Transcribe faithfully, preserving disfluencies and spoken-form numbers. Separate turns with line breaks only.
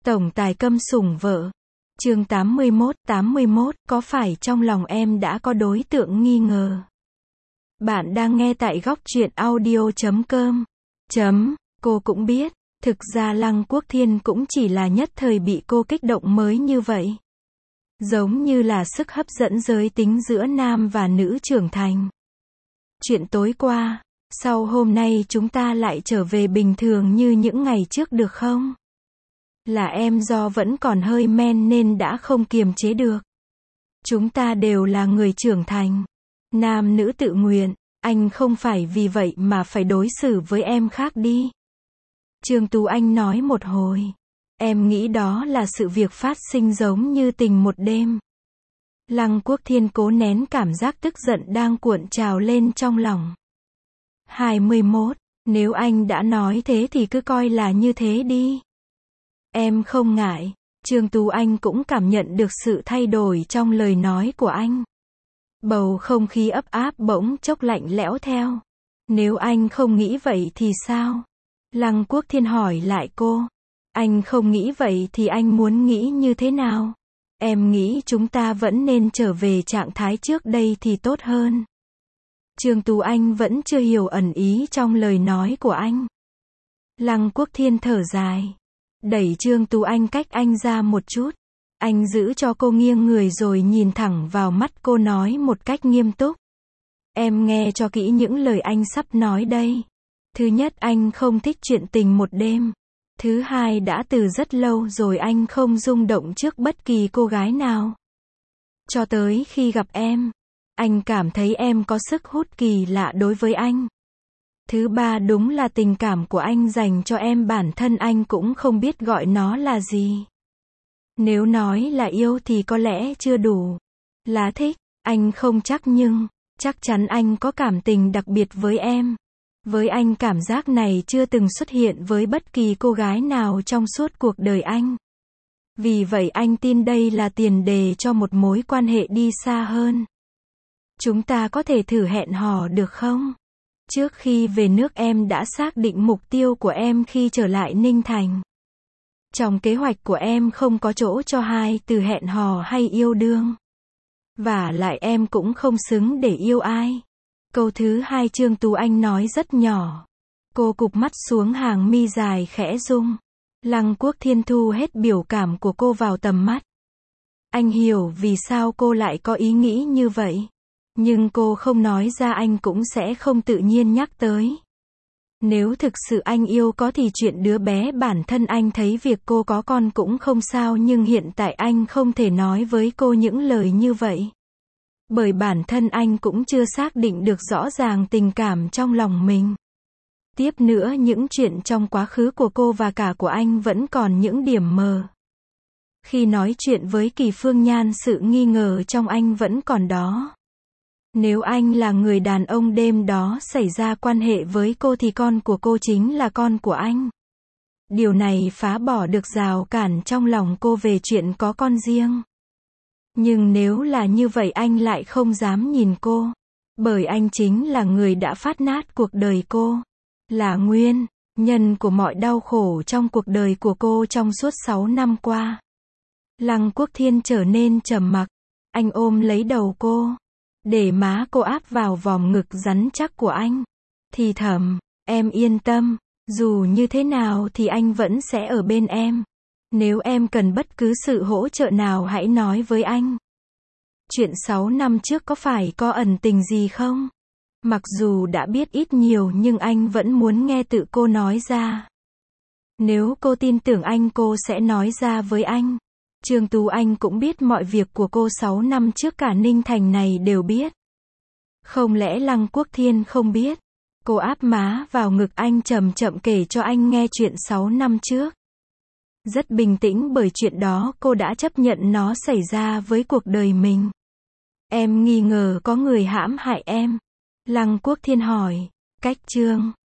Tổng tài câm sủng vợ. Chương tám mươi mốt, tám mươi mốt, có phải trong lòng em đã có đối tượng nghi ngờ? Bạn đang nghe tại góc truyện audio chấm com. Chấm, cô cũng biết, thực ra Lăng Quốc Thiên cũng chỉ là nhất thời bị cô kích động mới như vậy. Giống như là sức hấp dẫn giới tính giữa nam và nữ trưởng thành. Chuyện tối qua, sau hôm nay chúng ta lại trở về bình thường như những ngày trước được không? Là em do vẫn còn hơi men nên đã không kiềm chế được. Chúng ta đều là người trưởng thành. Nam nữ tự nguyện, anh không phải vì vậy mà phải đối xử với em khác đi. Trương Tú Anh nói một hồi. Em nghĩ đó là sự việc phát sinh giống như tình một đêm. Lăng Quốc Thiên cố nén cảm giác tức giận đang cuộn trào lên trong lòng. hai mươi mốt, nếu anh đã nói thế thì cứ coi là như thế đi. Em không ngại. Trương Tú Anh cũng cảm nhận được sự thay đổi trong lời nói của anh. Bầu không khí ấp áp bỗng chốc lạnh lẽo theo. Nếu anh không nghĩ vậy thì sao? Lăng Quốc Thiên hỏi lại cô. Anh không nghĩ vậy thì anh muốn nghĩ như thế nào? Em nghĩ chúng ta vẫn nên trở về trạng thái trước đây thì tốt hơn. Trương Tú Anh vẫn chưa hiểu ẩn ý trong lời nói của anh. Lăng Quốc Thiên thở dài. Đẩy Trương Tú Anh cách anh ra một chút. Anh giữ cho cô nghiêng người rồi nhìn thẳng vào mắt cô nói một cách nghiêm túc. Em nghe cho kỹ những lời anh sắp nói đây. Thứ nhất, anh không thích chuyện tình một đêm. Thứ hai, đã từ rất lâu rồi anh không rung động trước bất kỳ cô gái nào. Cho tới khi gặp em, anh cảm thấy em có sức hút kỳ lạ đối với anh. Thứ ba, đúng là tình cảm của anh dành cho em bản thân anh cũng không biết gọi nó là gì. Nếu nói là yêu thì có lẽ chưa đủ. Là thích, anh không chắc nhưng, chắc chắn anh có cảm tình đặc biệt với em. Với anh cảm giác này chưa từng xuất hiện với bất kỳ cô gái nào trong suốt cuộc đời anh. Vì vậy anh tin đây là tiền đề cho một mối quan hệ đi xa hơn. Chúng ta có thể thử hẹn hò được không? Trước khi về nước em đã xác định mục tiêu của em khi trở lại Ninh Thành. Trong kế hoạch của em không có chỗ cho hai từ hẹn hò hay yêu đương. Và lại em cũng không xứng để yêu ai. Câu thứ hai Trương Tú Anh nói rất nhỏ. Cô cụp mắt xuống, hàng mi dài khẽ rung. Lăng Quốc Thiên thu hết biểu cảm của cô vào tầm mắt. Anh hiểu vì sao cô lại có ý nghĩ như vậy. Nhưng cô không nói ra anh cũng sẽ không tự nhiên nhắc tới. Nếu thực sự anh yêu có thì chuyện đứa bé bản thân anh thấy việc cô có con cũng không sao, nhưng hiện tại anh không thể nói với cô những lời như vậy. Bởi bản thân anh cũng chưa xác định được rõ ràng tình cảm trong lòng mình. Tiếp nữa, những chuyện trong quá khứ của cô và cả của anh vẫn còn những điểm mờ. Khi nói chuyện với Kỳ Phương Nhan, sự nghi ngờ trong anh vẫn còn đó. Nếu anh là người đàn ông đêm đó xảy ra quan hệ với cô thì con của cô chính là con của anh. Điều này phá bỏ được rào cản trong lòng cô về chuyện có con riêng. Nhưng nếu là như vậy anh lại không dám nhìn cô. Bởi anh chính là người đã phát nát cuộc đời cô. Là nguyên nhân của mọi đau khổ trong cuộc đời của cô trong suốt sáu năm qua. Lăng Quốc Thiên trở nên trầm mặc. Anh ôm lấy đầu cô. Để má cô áp vào vòng ngực rắn chắc của anh. Thì thầm, em yên tâm. Dù như thế nào thì anh vẫn sẽ ở bên em. Nếu em cần bất cứ sự hỗ trợ nào hãy nói với anh. Chuyện sáu năm trước có phải có ẩn tình gì không? Mặc dù đã biết ít nhiều nhưng anh vẫn muốn nghe tự cô nói ra. Nếu cô tin tưởng anh cô sẽ nói ra với anh. Trương Tú Anh cũng biết mọi việc của cô sáu năm trước, cả Ninh Thành này đều biết. Không lẽ Lăng Quốc Thiên không biết? Cô áp má vào ngực anh chậm chậm kể cho anh nghe chuyện sáu năm trước. Rất bình tĩnh bởi chuyện đó cô đã chấp nhận nó xảy ra với cuộc đời mình. Em nghi ngờ có người hãm hại em. Lăng Quốc Thiên hỏi. Cách Trương